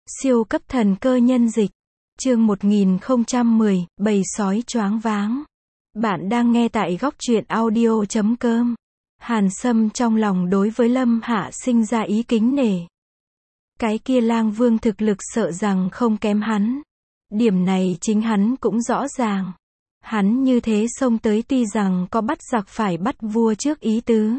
Siêu cấp thần cơ nhân dịch. Chương 1010, bầy sói choáng váng. Bạn đang nghe tại góc truyện audio.com. Hàn Sâm trong lòng đối với Lâm Hạ sinh ra ý kính nể. Cái kia lang vương thực lực sợ rằng không kém hắn. Điểm này chính hắn cũng rõ ràng. Hắn như thế xông tới tuy rằng có bắt giặc phải bắt vua trước ý tứ.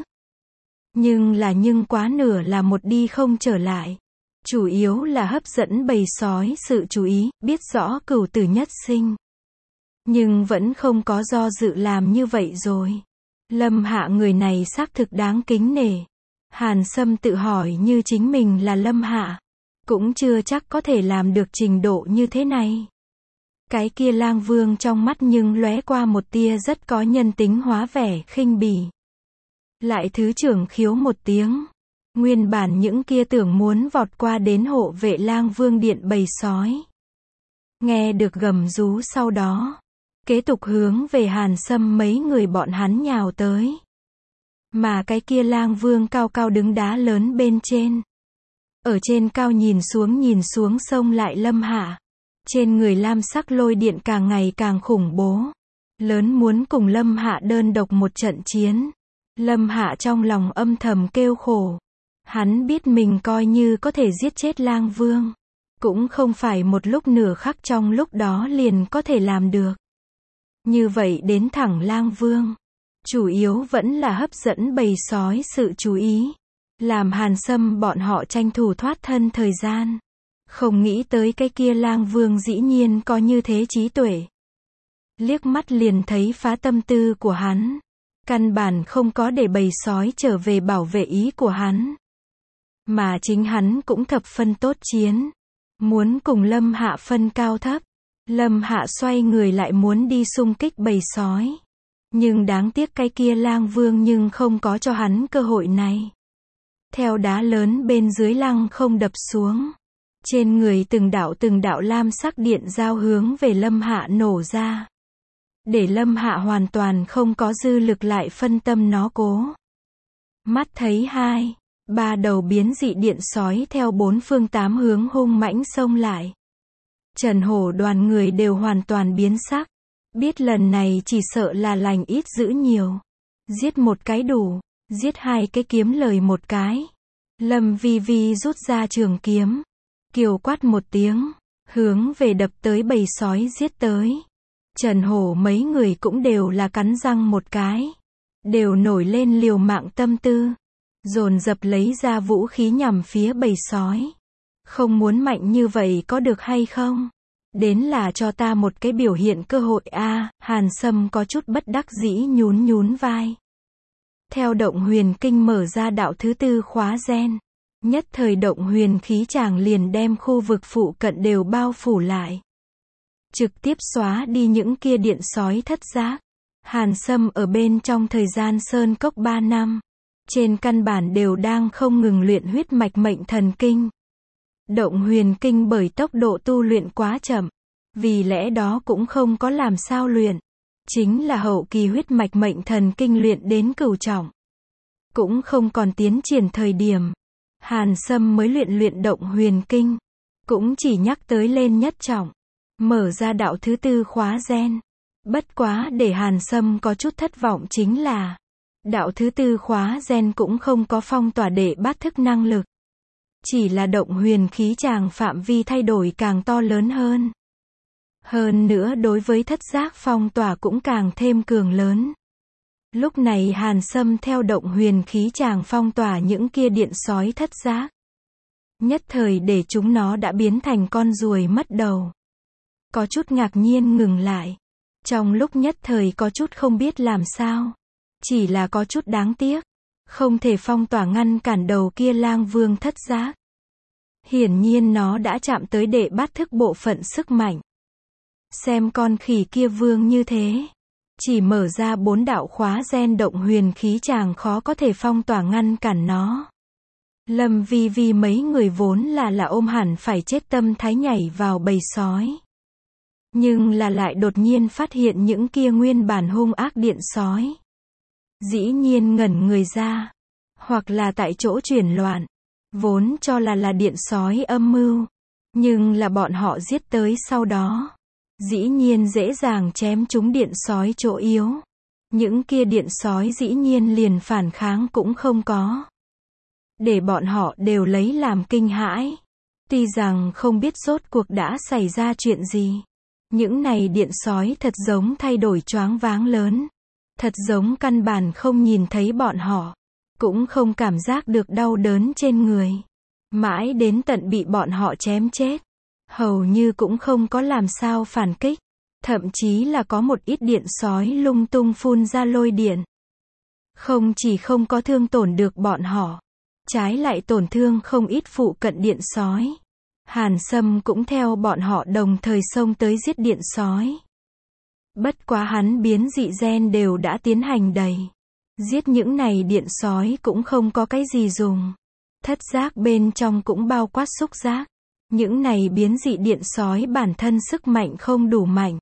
Nhưng quá nửa là một đi không trở lại. Chủ yếu là hấp dẫn bầy sói sự chú ý, biết rõ cửu tử nhất sinh. Nhưng vẫn không có do dự làm như vậy rồi. Lâm Hạ người này xác thực đáng kính nể. Hàn Sâm tự hỏi như chính mình là Lâm Hạ. Cũng chưa chắc có thể làm được trình độ như thế này. Cái kia lang vương trong mắt nhưng lóe qua một tia rất có nhân tính hóa vẻ khinh bỉ. Lại thứ trưởng khiếu một tiếng. Nguyên bản những kia tưởng muốn vọt qua đến hộ vệ lang vương điện bầy sói. Nghe được gầm rú sau đó. Kế tục hướng về Hàn Sâm mấy người bọn hắn nhào tới. Mà cái kia lang vương cao cao đứng đá lớn bên trên. Ở trên cao nhìn xuống xông lại Lâm Hạ. Trên người lam sắc lôi điện càng ngày càng khủng bố. Lớn muốn cùng Lâm Hạ đơn độc một trận chiến. Lâm Hạ trong lòng âm thầm kêu khổ. Hắn biết mình coi như có thể giết chết lang vương. Cũng không phải một lúc nửa khắc trong lúc đó liền có thể làm được. Như vậy đến thẳng lang vương. Chủ yếu vẫn là hấp dẫn bầy sói sự chú ý. Làm Hàn Sâm bọn họ tranh thủ thoát thân thời gian. Không nghĩ tới cái kia lang vương dĩ nhiên có như thế trí tuệ. Liếc mắt liền thấy phá tâm tư của hắn. Căn bản không có để bầy sói trở về bảo vệ ý của hắn. Mà chính hắn cũng thập phân tốt chiến. Muốn cùng Lâm Hạ phân cao thấp. Lâm Hạ xoay người lại muốn đi xung kích bầy sói. Nhưng đáng tiếc cái kia lang vương nhưng không có cho hắn cơ hội này. Theo đá lớn bên dưới lăng không đập xuống. Trên người từng đạo lam sắc điện giao hướng về Lâm Hạ nổ ra. Để Lâm Hạ hoàn toàn không có dư lực lại phân tâm nó cố. Mắt thấy 2, 3 đầu biến dị điện sói theo 4 phương 8 hướng hung mãnh xông lại. Trần Hổ đoàn người đều hoàn toàn biến sắc. Biết lần này chỉ sợ là lành ít dữ nhiều. Giết một cái đủ, giết 2 cái kiếm lời một cái. Lâm Vi Vi rút ra trường kiếm. Kiều quát một tiếng, hướng về đập tới bầy sói giết tới. Trần Hổ mấy người cũng đều là cắn răng một cái. Đều nổi lên liều mạng tâm tư. Dồn dập lấy ra vũ khí nhằm phía bầy sói. Không muốn mạnh như vậy có được hay không? Đến là cho ta một cái biểu hiện cơ hội a. Hàn Sâm có chút bất đắc dĩ nhún vai. Theo động huyền kinh mở ra đạo thứ 4 khóa gen. Nhất thời động huyền khí chàng liền đem khu vực phụ cận đều bao phủ lại. Trực tiếp xóa đi những kia điện sói thất giác. Hàn Sâm ở bên trong thời gian sơn cốc 3 năm. Trên căn bản đều đang không ngừng luyện huyết mạch mệnh thần kinh. Động huyền kinh bởi tốc độ tu luyện quá chậm. Vì lẽ đó cũng không có làm sao luyện. Chính là hậu kỳ huyết mạch mệnh thần kinh luyện đến cửu trọng. Cũng không còn tiến triển thời điểm. Hàn Sâm mới luyện động huyền kinh. Cũng chỉ nhắc tới lên nhất trọng. Mở ra đạo thứ 4 khóa gen. Bất quá để Hàn Sâm có chút thất vọng chính là. Đạo thứ 4 khóa gen cũng không có phong tỏa đệ bát thức năng lực. Chỉ là động huyền khí chàng phạm vi thay đổi càng to lớn hơn. Hơn nữa đối với thất giác phong tỏa cũng càng thêm cường lớn. Lúc này Hàn Sâm theo động huyền khí chàng phong tỏa những kia điện sói thất giác. Nhất thời để chúng nó đã biến thành con ruồi mất đầu. Có chút ngạc nhiên ngừng lại. Trong lúc nhất thời có chút không biết làm sao. Chỉ là có chút đáng tiếc. Không thể phong tỏa ngăn cản đầu kia lang vương thất giác. Hiển nhiên nó đã chạm tới đệ bát thức bộ phận sức mạnh. Xem con khỉ kia vương như thế. Chỉ mở ra 4 đạo khóa gen động huyền khí chàng khó có thể phong tỏa ngăn cản nó. Lâm Vi Vi mấy người vốn là ôm hẳn phải chết tâm thái nhảy vào bầy sói. Nhưng là lại đột nhiên phát hiện những kia nguyên bản hung ác điện sói. Dĩ nhiên ngẩn người ra. Hoặc là tại chỗ chuyển loạn. Vốn cho là điện sói âm mưu. Nhưng là bọn họ giết tới sau đó. Dĩ nhiên dễ dàng chém trúng điện sói chỗ yếu. Những kia điện sói dĩ nhiên liền phản kháng cũng không có. Để bọn họ đều lấy làm kinh hãi. Tuy rằng không biết rốt cuộc đã xảy ra chuyện gì. Những này điện sói thật giống thay đổi choáng váng lớn. Thật giống căn bản không nhìn thấy bọn họ. Cũng không cảm giác được đau đớn trên người. Mãi đến tận bị bọn họ chém chết. Hầu như cũng không có làm sao phản kích. Thậm chí là có một ít điện sói lung tung phun ra lôi điện. Không chỉ không có thương tổn được bọn họ. Trái lại tổn thương không ít phụ cận điện sói. Hàn Sâm cũng theo bọn họ đồng thời xông tới giết điện sói. Bất quá hắn biến dị gen đều đã tiến hành đầy. Giết những này điện sói cũng không có cái gì dùng. Thất giác bên trong cũng bao quát xúc giác. Những này biến dị điện sói bản thân sức mạnh không đủ mạnh.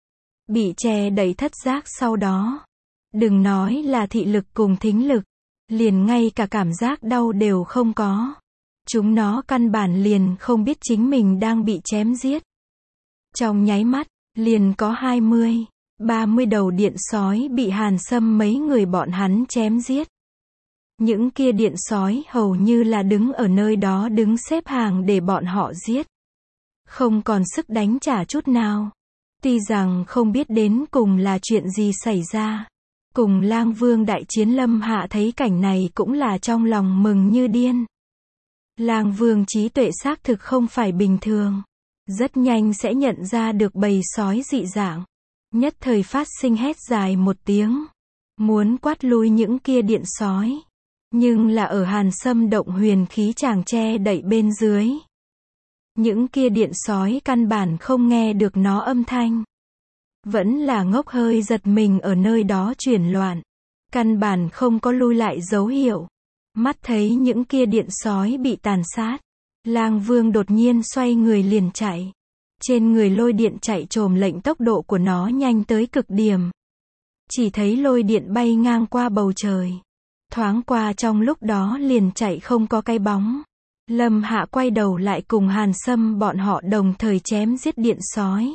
Bị che đậy thất giác sau đó. Đừng nói là thị lực cùng thính lực. Liền ngay cả cảm giác đau đều không có. Chúng nó căn bản liền không biết chính mình đang bị chém giết. Trong nháy mắt, liền có 20, 30 đầu điện sói bị Hàn Sâm mấy người bọn hắn chém giết. Những kia điện sói hầu như là đứng ở nơi đó đứng xếp hàng để bọn họ giết. Không còn sức đánh trả chút nào. Tuy rằng không biết đến cùng là chuyện gì xảy ra. Cùng Lang Vương đại chiến Lâm Hạ thấy cảnh này cũng là trong lòng mừng như điên. Lang Vương trí tuệ xác thực không phải bình thường. Rất nhanh sẽ nhận ra được bầy sói dị dạng. Nhất thời phát sinh hét dài một tiếng. Muốn quát lui những kia điện sói. Nhưng là ở Hàn Sâm động huyền khí chàng che đậy bên dưới. Những kia điện sói căn bản không nghe được nó âm thanh. Vẫn là ngốc hơi giật mình ở nơi đó chuyển loạn. Căn bản không có lui lại dấu hiệu. Mắt thấy những kia điện sói bị tàn sát. Lang Vương đột nhiên xoay người liền chạy. Trên người lôi điện chạy trồm lệnh tốc độ của nó nhanh tới cực điểm. Chỉ thấy lôi điện bay ngang qua bầu trời. Thoáng qua trong lúc đó liền chạy không có cái bóng. Lâm Hạ quay đầu lại cùng Hàn Sâm bọn họ đồng thời chém giết điện sói.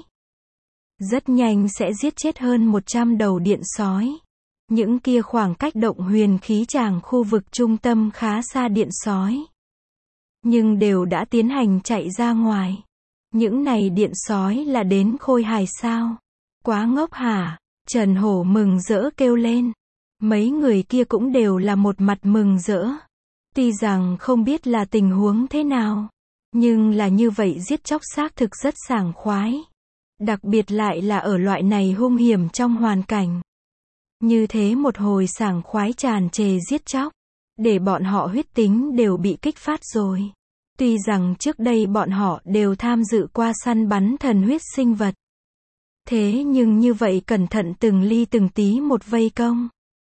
Rất nhanh sẽ giết chết hơn 100 đầu điện sói. Những kia khoảng cách động huyền khí tràng khu vực trung tâm khá xa điện sói. Nhưng đều đã tiến hành chạy ra ngoài. Những này điện sói là đến khôi hài sao? Quá ngốc hả? Trần Hổ mừng rỡ kêu lên. Mấy người kia cũng đều là một mặt mừng rỡ. Tuy rằng không biết là tình huống thế nào. Nhưng là như vậy giết chóc xác thực rất sảng khoái. Đặc biệt lại là ở loại này hung hiểm trong hoàn cảnh. Như thế một hồi sảng khoái tràn trề giết chóc. Để bọn họ huyết tính đều bị kích phát rồi. Tuy rằng trước đây bọn họ đều tham dự qua săn bắn thần huyết sinh vật. Thế nhưng như vậy cẩn thận từng ly từng tí một vây công.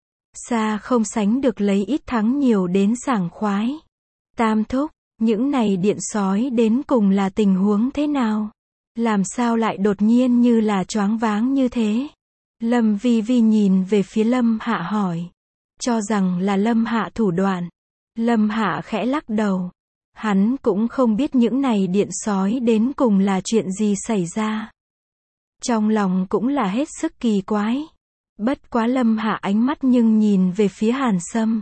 Xa không sánh được lấy ít thắng nhiều đến sảng khoái. Tam thúc, những này điện sói đến cùng là tình huống thế nào? Làm sao lại đột nhiên như là choáng váng như thế? Lâm Vi Vi nhìn về phía Lâm Hạ hỏi. Cho rằng là Lâm Hạ thủ đoạn. Lâm Hạ khẽ lắc đầu. Hắn cũng không biết những này điện sói đến cùng là chuyện gì xảy ra. Trong lòng cũng là hết sức kỳ quái. Bất quá Lâm Hạ ánh mắt nhưng nhìn về phía Hàn Sâm.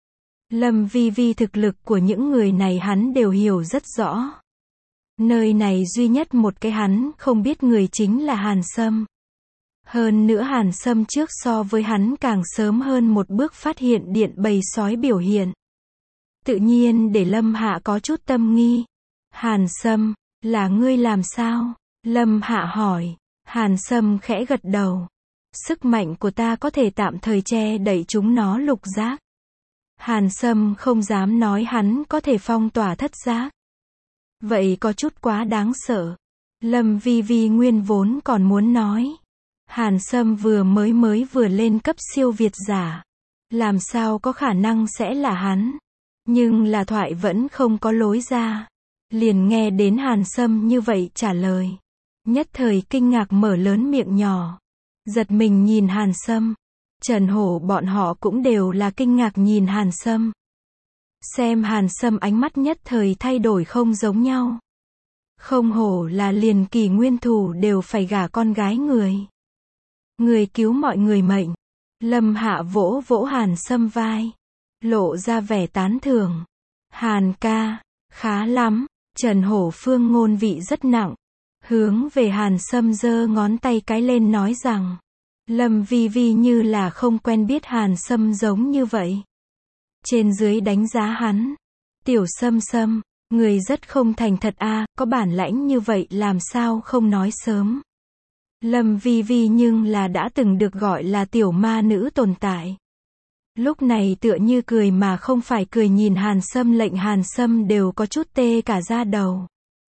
Lâm Vi Vi thực lực của những người này hắn đều hiểu rất rõ. Nơi này duy nhất một cái hắn không biết người chính là Hàn Sâm. Hơn nữa Hàn Sâm trước so với hắn càng sớm hơn một bước phát hiện điện bầy sói biểu hiện. Tự nhiên để Lâm Hạ có chút tâm nghi. Hàn Sâm, là ngươi làm sao? Lâm Hạ hỏi. Hàn Sâm khẽ gật đầu. Sức mạnh của ta có thể tạm thời che đậy chúng nó lục giác. Hàn Sâm không dám nói hắn có thể phong tỏa thất giác. Vậy có chút quá đáng sợ. Lâm Vi Vi nguyên vốn còn muốn nói. Hàn Sâm vừa lên cấp siêu việt giả. Làm sao có khả năng sẽ là hắn. Nhưng là thoại vẫn không có lối ra. Liền nghe đến Hàn Sâm như vậy trả lời. Nhất thời kinh ngạc mở lớn miệng nhỏ. Giật mình nhìn Hàn Sâm. Trần Hổ bọn họ cũng đều là kinh ngạc nhìn Hàn Sâm. Xem Hàn Sâm ánh mắt nhất thời thay đổi không giống nhau. Không hổ là liền kỳ nguyên thủ đều phải gả con gái người. Người cứu mọi người mệnh. Lâm Hạ vỗ vỗ Hàn Sâm vai. Lộ ra vẻ tán thưởng. Hàn ca, khá lắm. Trần Hổ Phương ngôn vị rất nặng. Hướng về Hàn Sâm giơ ngón tay cái lên nói rằng. Lâm Vi Vi như là không quen biết Hàn Sâm giống như vậy. Trên dưới đánh giá hắn. Tiểu Sâm Sâm, người rất không thành thật a, có bản lãnh như vậy làm sao không nói sớm. Lâm Vi Vi nhưng là đã từng được gọi là tiểu ma nữ tồn tại. Lúc này tựa như cười mà không phải cười, nhìn Hàn Sâm lệnh Hàn Sâm đều có chút tê cả da đầu.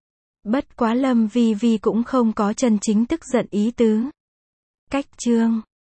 Bất quá Lâm Vi Vi cũng không có chân chính tức giận ý tứ. Cách chương